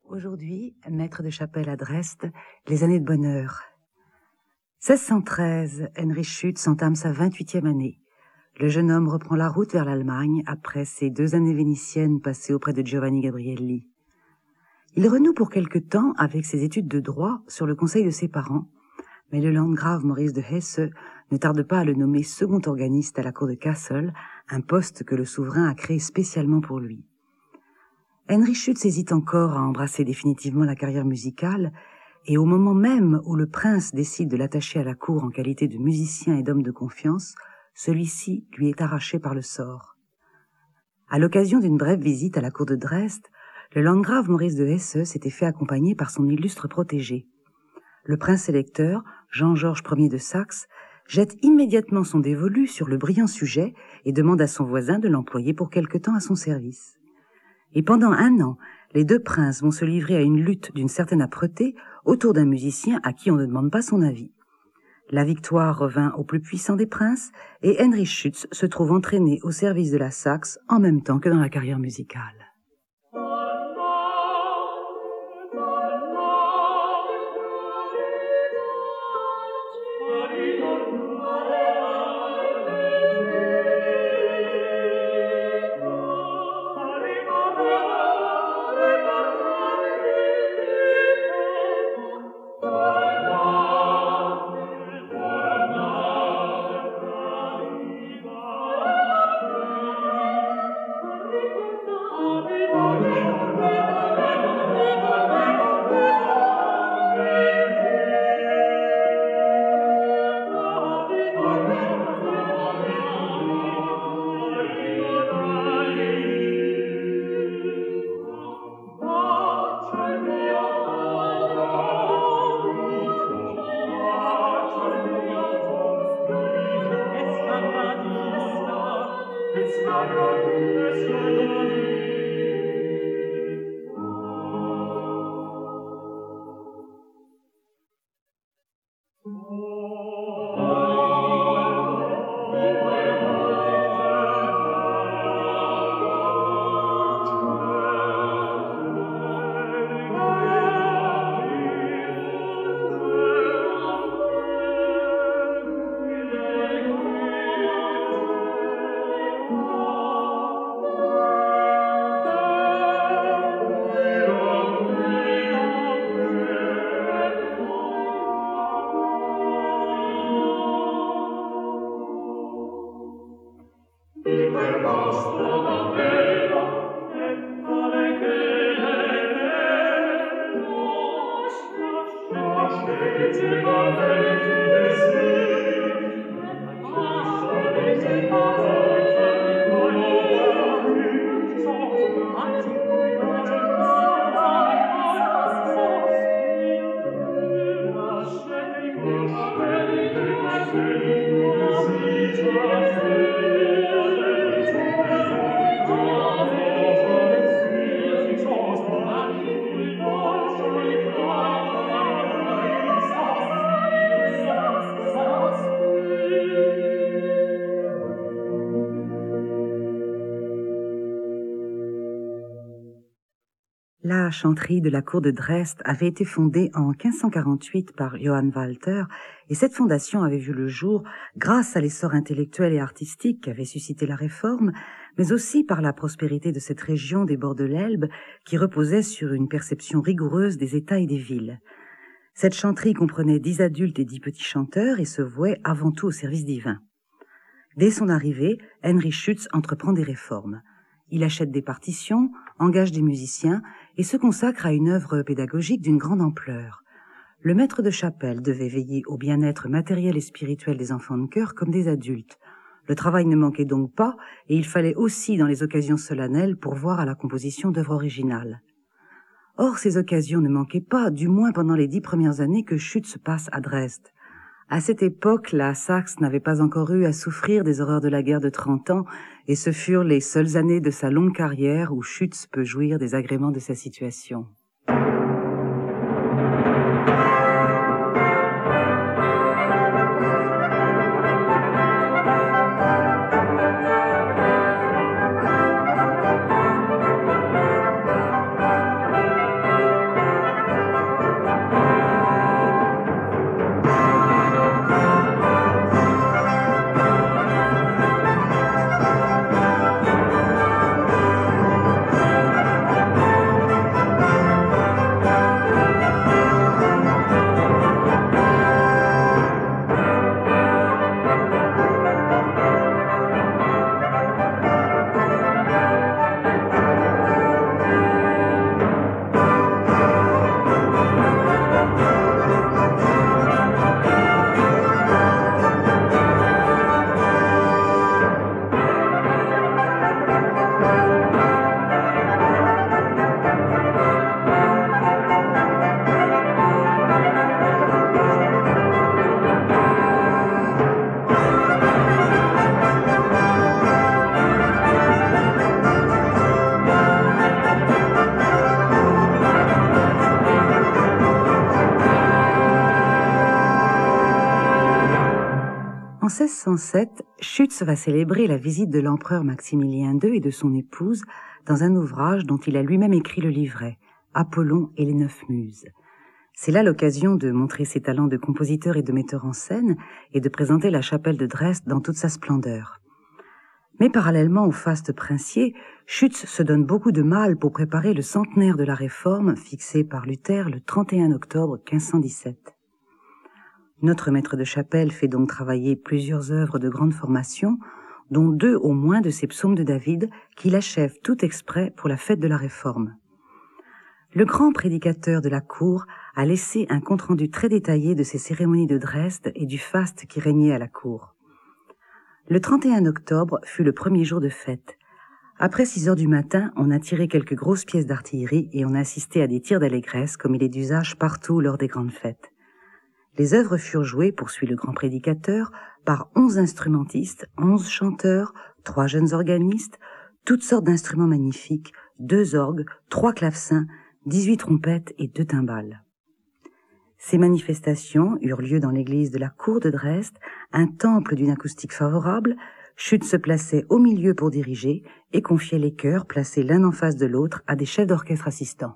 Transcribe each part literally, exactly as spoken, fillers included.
Aujourd'hui, maître de chapelle à Dresde, les années de bonheur. seize cent treize, Heinrich Schütz entame sa vingt-huitième année. Le jeune homme reprend la route vers l'Allemagne après ses deux années vénitiennes passées auprès de Giovanni Gabrielli. Il renoue pour quelque temps avec ses études de droit sur le conseil de ses parents, mais le landgrave Maurice de Hesse ne tarde pas à le nommer second organiste à la cour de Kassel, un poste que le souverain a créé spécialement pour lui. Heinrich Schütz hésite encore à embrasser définitivement la carrière musicale, et au moment même où le prince décide de l'attacher à la cour en qualité de musicien et d'homme de confiance, celui-ci lui est arraché par le sort. À l'occasion d'une brève visite à la cour de Dresde, le landgrave Maurice de Hesse s'était fait accompagner par son illustre protégé. Le prince électeur, Jean-Georges Ier de Saxe, jette immédiatement son dévolu sur le brillant sujet et demande à son voisin de l'employer pour quelque temps à son service. Et pendant un an, les deux princes vont se livrer à une lutte d'une certaine âpreté autour d'un musicien à qui on ne demande pas son avis. La victoire revint au plus puissant des princes et Heinrich Schütz se trouve entraîné au service de la Saxe en même temps que dans la carrière musicale. La chanterie de la cour de Dresde avait été fondée en quinze cent quarante-huit par Johann Walter, et cette fondation avait vu le jour grâce à l'essor intellectuel et artistique qu'avait suscité la Réforme, mais aussi par la prospérité de cette région des bords de l'Elbe qui reposait sur une perception rigoureuse des États et des villes. Cette chanterie comprenait dix adultes et dix petits chanteurs et se vouait avant tout au service divin. Dès son arrivée, Heinrich Schütz entreprend des réformes. Il achète des partitions, engage des musiciens et se consacre à une œuvre pédagogique d'une grande ampleur. Le maître de chapelle devait veiller au bien-être matériel et spirituel des enfants de chœur comme des adultes. Le travail ne manquait donc pas et il fallait aussi, dans les occasions solennelles, pourvoir à la composition d'œuvres originales. Or, ces occasions ne manquaient pas, du moins pendant les dix premières années que Schütz passe à Dresde. À cette époque, la Saxe n'avait pas encore eu à souffrir des horreurs de la guerre de trente ans, et ce furent les seules années de sa longue carrière où Schütz peut jouir des agréments de sa situation. En seize cent sept, Schütz va célébrer la visite de l'empereur Maximilien deux et de son épouse dans un ouvrage dont il a lui-même écrit le livret, Apollon et les neuf muses. C'est là l'occasion de montrer ses talents de compositeur et de metteur en scène et de présenter la chapelle de Dresde dans toute sa splendeur. Mais parallèlement au faste princier, Schütz se donne beaucoup de mal pour préparer le centenaire de la Réforme fixé par Luther le trente et un octobre quinze cent dix-sept. Notre maître de chapelle fait donc travailler plusieurs œuvres de grande formation, dont deux au moins de ses psaumes de David qu'il achève tout exprès pour la fête de la Réforme. Le grand prédicateur de la cour a laissé un compte-rendu très détaillé de ces cérémonies de Dresde et du faste qui régnait à la cour. Le trente et un octobre fut le premier jour de fête. Après six heures du matin, on a tiré quelques grosses pièces d'artillerie et on a assisté à des tirs d'allégresse comme il est d'usage partout lors des grandes fêtes. Les œuvres furent jouées, poursuit le grand prédicateur, par onze instrumentistes, onze chanteurs, trois jeunes organistes, toutes sortes d'instruments magnifiques, deux orgues, trois clavecins, dix-huit trompettes et deux timbales. Ces manifestations eurent lieu dans l'église de la cour de Dresde, un temple d'une acoustique favorable. Schütz se plaçait au milieu pour diriger et confiait les chœurs placés l'un en face de l'autre à des chefs d'orchestre assistants.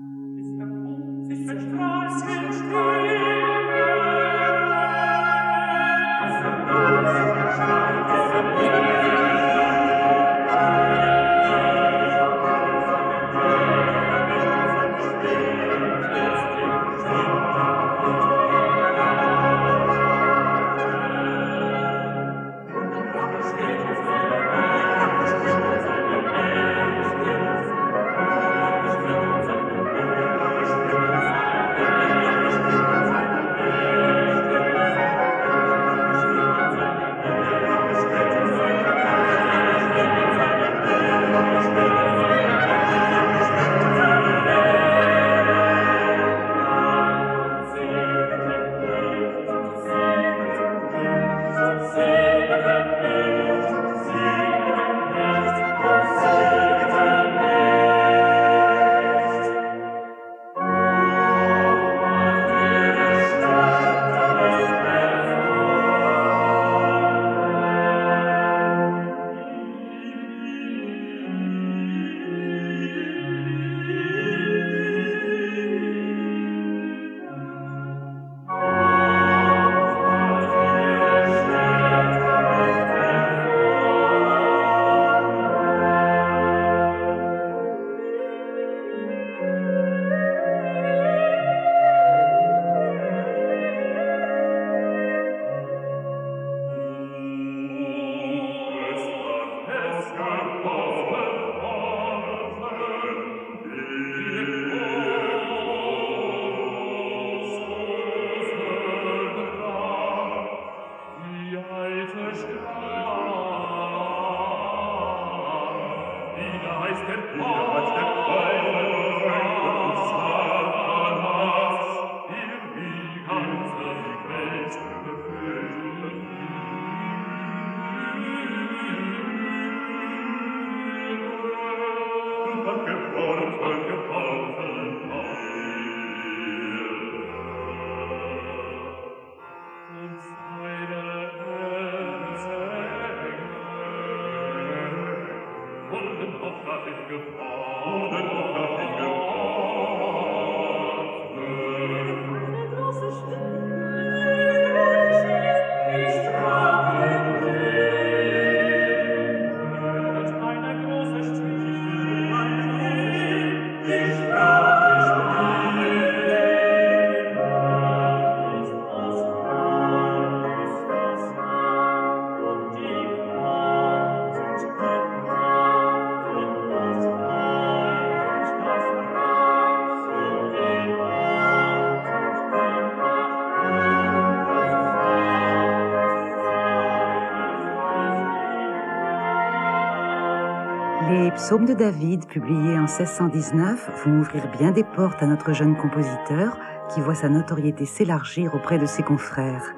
Les psaumes de David, publiés en seize cent dix-neuf, vont ouvrir bien des portes à notre jeune compositeur qui voit sa notoriété s'élargir auprès de ses confrères.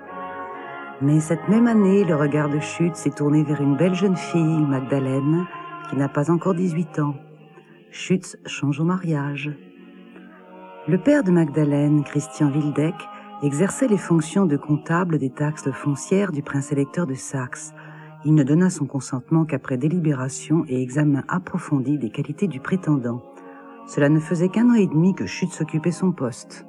Mais cette même année, le regard de Schütz s'est tourné vers une belle jeune fille, Magdalene, qui n'a pas encore dix-huit ans. Schütz change au mariage. Le père de Magdalene, Christian Wildeck, exerçait les fonctions de comptable des taxes foncières du prince-électeur de Saxe. Il ne donna son consentement qu'après délibération et examen approfondi des qualités du prétendant. Cela ne faisait qu'un an et demi que Schütz occupait son poste.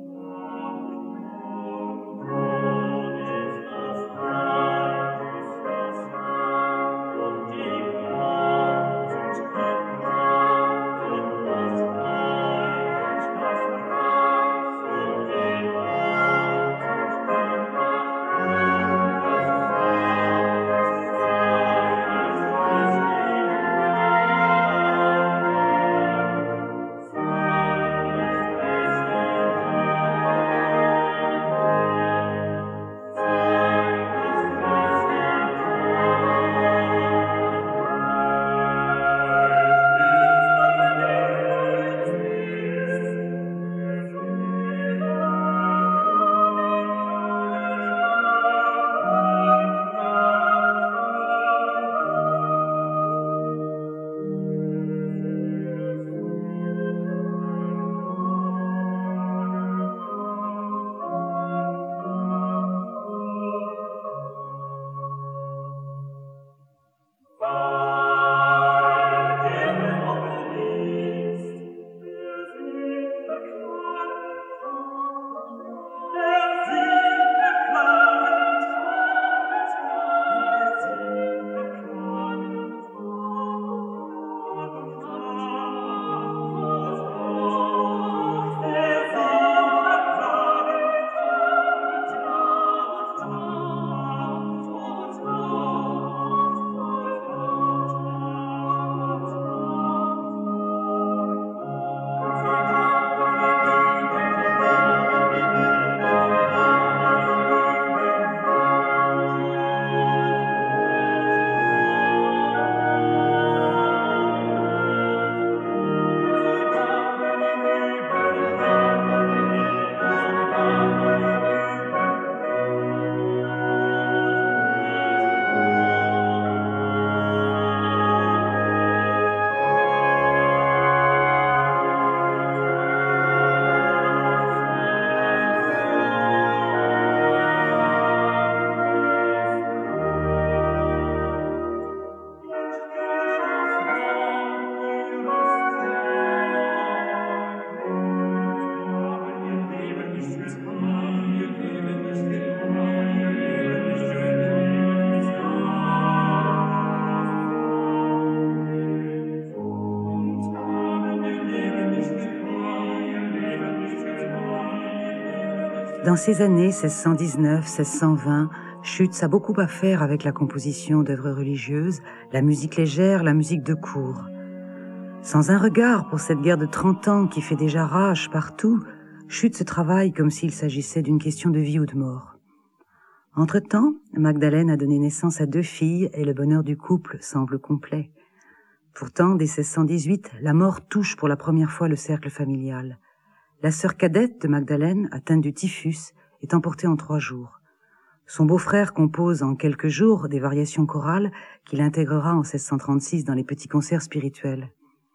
Dans ces années seize cent dix-neuf seize cent vingt, Schütz a beaucoup à faire avec la composition d'œuvres religieuses, la musique légère, la musique de cour. Sans un regard pour cette guerre de trente ans qui fait déjà rage partout, Schütz travaille comme s'il s'agissait d'une question de vie ou de mort. Entre-temps, Magdalene a donné naissance à deux filles et le bonheur du couple semble complet. Pourtant, dès seize cent dix-huit, la mort touche pour la première fois le cercle familial. La sœur cadette de Magdalene, atteinte du typhus, est emportée en trois jours. Son beau-frère compose en quelques jours des variations chorales qu'il intégrera en seize cent trente-six dans les petits concerts spirituels.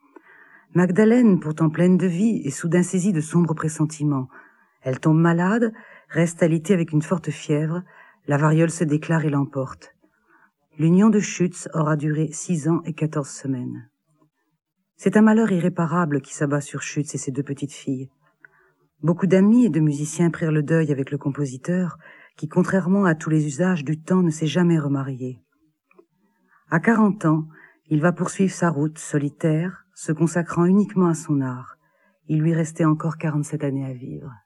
Magdalene, pourtant pleine de vie, est soudain saisie de sombres pressentiments. Elle tombe malade, reste alitée avec une forte fièvre, la variole se déclare et l'emporte. L'union de Schütz aura duré six ans et quatorze semaines. C'est un malheur irréparable qui s'abat sur Schütz et ses deux petites filles. Beaucoup d'amis et de musiciens prirent le deuil avec le compositeur, qui, contrairement à tous les usages du temps, ne s'est jamais remarié. À quarante ans, il va poursuivre sa route solitaire, se consacrant uniquement à son art. Il lui restait encore quarante-sept années à vivre.